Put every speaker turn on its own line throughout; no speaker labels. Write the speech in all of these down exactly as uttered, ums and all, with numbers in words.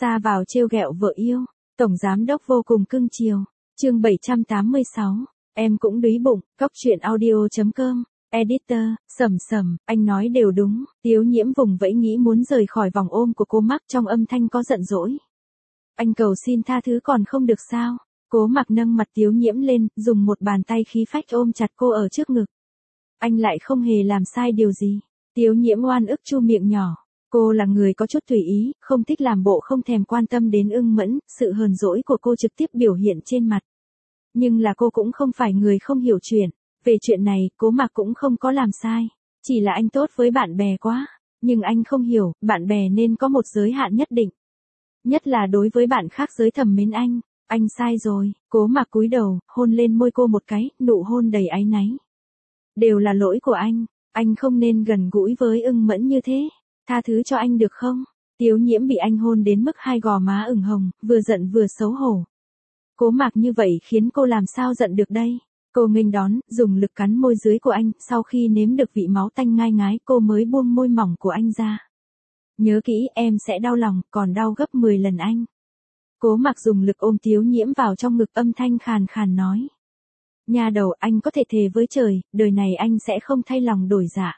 Ra vào trêu ghẹo vợ yêu, tổng giám đốc vô cùng cưng chiều. Chương bảy trăm tám mươi sáu, em cũng đúy bụng, cóc truyện audio chấm com. Editor, Sầm Sầm, anh nói đều đúng. Tiếu Nhiễm vùng vẫy nghĩ muốn rời khỏi vòng ôm của cô Mạc, trong âm thanh có giận dỗi. Anh cầu xin tha thứ còn không được sao? Cố Mạc nâng mặt Tiếu Nhiễm lên, dùng một bàn tay khí phách ôm chặt cô ở trước ngực. Anh lại không hề làm sai điều gì. Tiếu Nhiễm oan ức chu miệng nhỏ. Cô là người có chút tùy ý, không thích làm bộ không thèm quan tâm đến Ưng Mẫn, sự hờn dỗi của cô trực tiếp biểu hiện trên mặt. Nhưng là cô cũng không phải người không hiểu chuyện. Về chuyện này, Cố Mạc cũng không có làm sai. Chỉ là anh tốt với bạn bè quá. Nhưng anh không hiểu, bạn bè nên có một giới hạn nhất định. Nhất là đối với bạn khác giới thầm mến anh. Anh sai rồi. Cố Mạc cúi đầu, hôn lên môi cô một cái, nụ hôn đầy áy náy. Đều là lỗi của anh. Anh không nên gần gũi với Ưng Mẫn như thế. Tha thứ cho anh được không? Tiếu Nhiễm bị anh hôn đến mức hai gò má ửng hồng, vừa giận vừa xấu hổ. Cố Mạc như vậy khiến cô làm sao giận được đây? Cô nghênh đón, dùng lực cắn môi dưới của anh, sau khi nếm được vị máu tanh ngai ngái cô mới buông môi mỏng của anh ra. Nhớ kỹ, em sẽ đau lòng, còn đau gấp mười lần anh. Cố Mạc dùng lực ôm Tiếu Nhiễm vào trong ngực, âm thanh khàn khàn nói. Nha đầu, anh có thể thề với trời, đời này anh sẽ không thay lòng đổi dạ.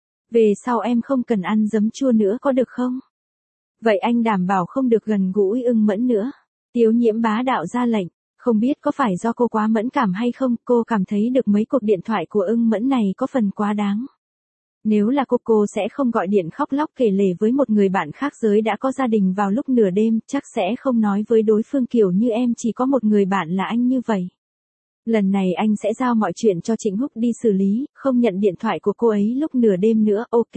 Về sau em không cần ăn giấm chua nữa có được không? Vậy anh đảm bảo không được gần gũi Ưng Mẫn nữa. Tiếu Nhiễm bá đạo ra lệnh. Không biết có phải do cô quá mẫn cảm hay không, cô cảm thấy được mấy cuộc điện thoại của Ưng Mẫn này có phần quá đáng. Nếu là cô, cô sẽ không gọi điện khóc lóc kể lể với một người bạn khác giới đã có gia đình vào lúc nửa đêm, chắc sẽ không nói với đối phương kiểu như em chỉ có một người bạn là anh như vậy. Lần này anh sẽ giao mọi chuyện cho Trịnh Húc đi xử lý, không nhận điện thoại của cô ấy lúc nửa đêm nữa, ok.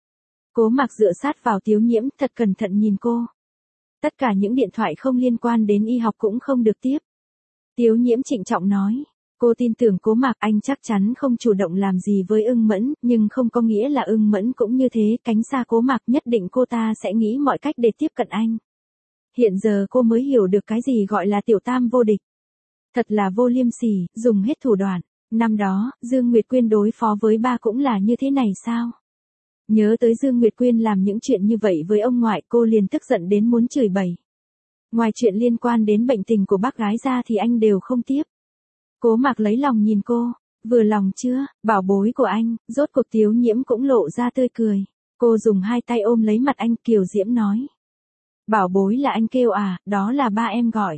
Cố Mạc dựa sát vào Tiếu Nhiễm, thật cẩn thận nhìn cô. Tất cả những điện thoại không liên quan đến y học cũng không được tiếp. Tiếu Nhiễm trịnh trọng nói. Cô tin tưởng Cố Mạc, anh chắc chắn không chủ động làm gì với Ưng Mẫn, nhưng không có nghĩa là Ưng Mẫn cũng như thế, cánh xa Cố Mạc nhất định cô ta sẽ nghĩ mọi cách để tiếp cận anh. Hiện giờ cô mới hiểu được cái gì gọi là tiểu tam vô địch. Thật là vô liêm sỉ, dùng hết thủ đoạn. Năm đó, Dương Nguyệt Quyên đối phó với ba cũng là như thế này sao? Nhớ tới Dương Nguyệt Quyên làm những chuyện như vậy với ông ngoại, cô liền tức giận đến muốn chửi bậy. Ngoài chuyện liên quan đến bệnh tình của bác gái ra thì anh đều không tiếp. Cố Mạc lấy lòng nhìn cô, vừa lòng chưa, bảo bối của anh, rốt cuộc Tiếu Nhiễm cũng lộ ra tươi cười. Cô dùng hai tay ôm lấy mặt anh, kiều diễm nói. Bảo bối là anh kêu à, đó là ba em gọi.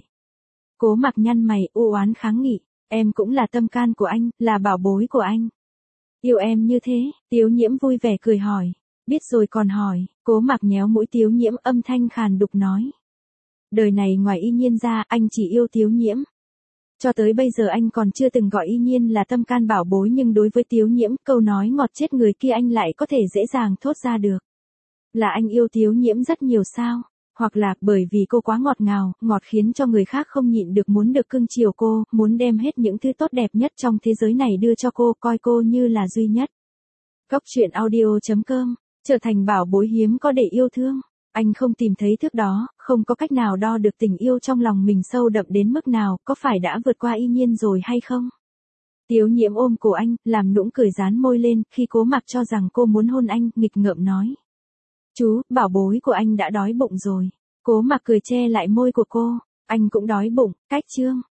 Cố Mạc nhăn mày, u oán kháng nghị, em cũng là tâm can của anh, là bảo bối của anh. Yêu em như thế, Tiếu Nhiễm vui vẻ cười hỏi. Biết rồi còn hỏi, Cố Mạc nhéo mũi Tiếu Nhiễm, âm thanh khàn đục nói. Đời này ngoài Y Nhiên ra, anh chỉ yêu Tiếu Nhiễm. Cho tới bây giờ anh còn chưa từng gọi Y Nhiên là tâm can bảo bối, nhưng đối với Tiếu Nhiễm, câu nói ngọt chết người kia anh lại có thể dễ dàng thốt ra được. Là anh yêu Tiếu Nhiễm rất nhiều sao? Hoặc là bởi vì cô quá ngọt ngào, ngọt khiến cho người khác không nhịn được muốn được cưng chiều cô, muốn đem hết những thứ tốt đẹp nhất trong thế giới này đưa cho cô, coi cô như là duy nhất. Cóc truyện audio chấm com, trở thành bảo bối hiếm có để yêu thương. Anh không tìm thấy thước đó, không có cách nào đo được tình yêu trong lòng mình sâu đậm đến mức nào, có phải đã vượt qua Y Nhiên rồi hay không? Tiếu Nhiễm ôm cổ anh, làm nũng cười dán môi lên, khi Cố Mạc cho rằng cô muốn hôn anh, nghịch ngợm nói. Chú, bảo bối của anh đã đói bụng rồi. Cố Mạc cười che lại môi của cô. Anh cũng đói bụng, cách chương.